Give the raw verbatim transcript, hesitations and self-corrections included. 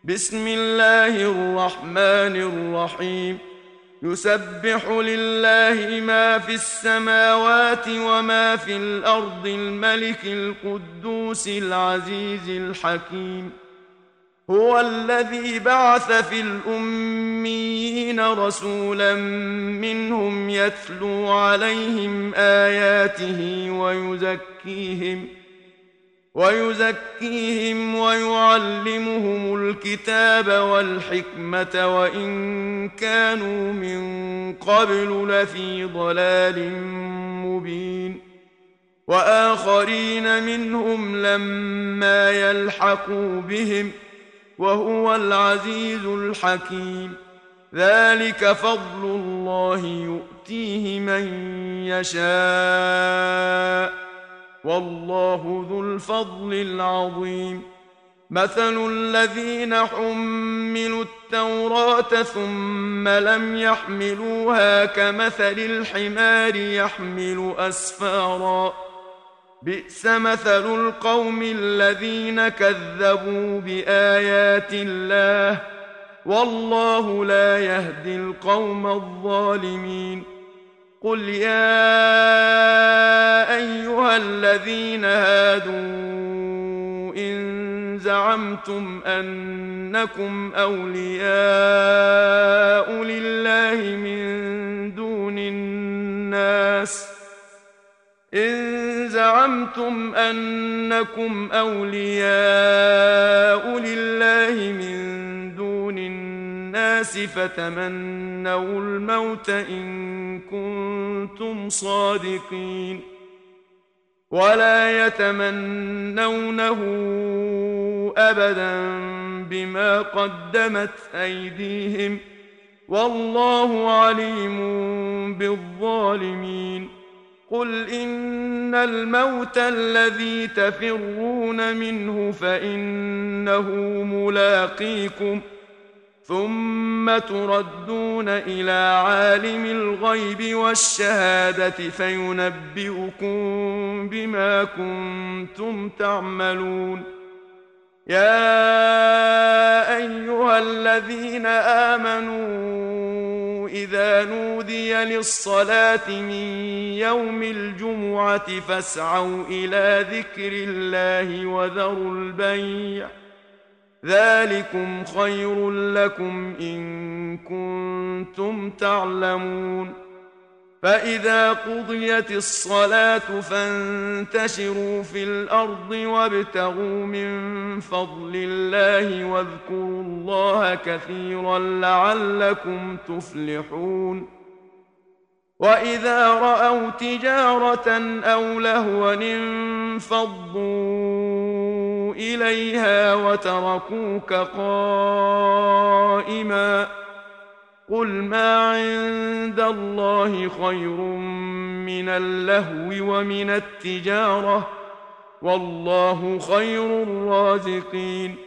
بسم الله الرحمن الرحيم. يسبح لله ما في السماوات وما في الأرض الملك القدوس العزيز الحكيم. هو الذي بعث في الأميين رسولا منهم يتلو عليهم آياته ويزكيهم ويزكيهم ويعلمهم الكتاب والحكمة وإن كانوا من قبل لفي ضلال مبين. وآخرين منهم لما يلحقوا بهم وهو العزيز الحكيم. ذلك فضل الله يؤتيه من يشاء والله ذو الفضل العظيم. مثل الذين حملوا التوراة ثم لم يحملوها كمثل الحمار يحمل أسفارا بئس مثل القوم الذين كذبوا بآيات الله والله لا يهدي القوم الظالمين. قل يا أيها الذين هادوا إن زعمتم أنكم أولياء لله من دون الناس إن زعمتم أنكم أولياء لله من دون الناس فتمنوا الموت إن كنتم صادقين ولا يتمنونه أبدا بما قدمت أيديهم والله عليم بالظالمين. قل إن الموت الذي تفرون منه فإنه ملاقيكم ثم تردون إلى عالم الغيب والشهادة فينبئكم بما كنتم تعملون. يا أيها الذين آمنوا إذا نودي للصلاة من يوم الجمعة فاسعوا إلى ذكر الله وذروا البيع ذلكم خير لكم إن كنتم تعلمون. فإذا قضيت الصلاة فانتشروا في الأرض وابتغوا من فضل الله واذكروا الله كثيرا لعلكم تفلحون. وإذا رأوا تجارة أو لهوا انفضوا إليها وتركوك قائما قل ما عند الله خير من اللهو ومن التجارة والله خير الرازقين.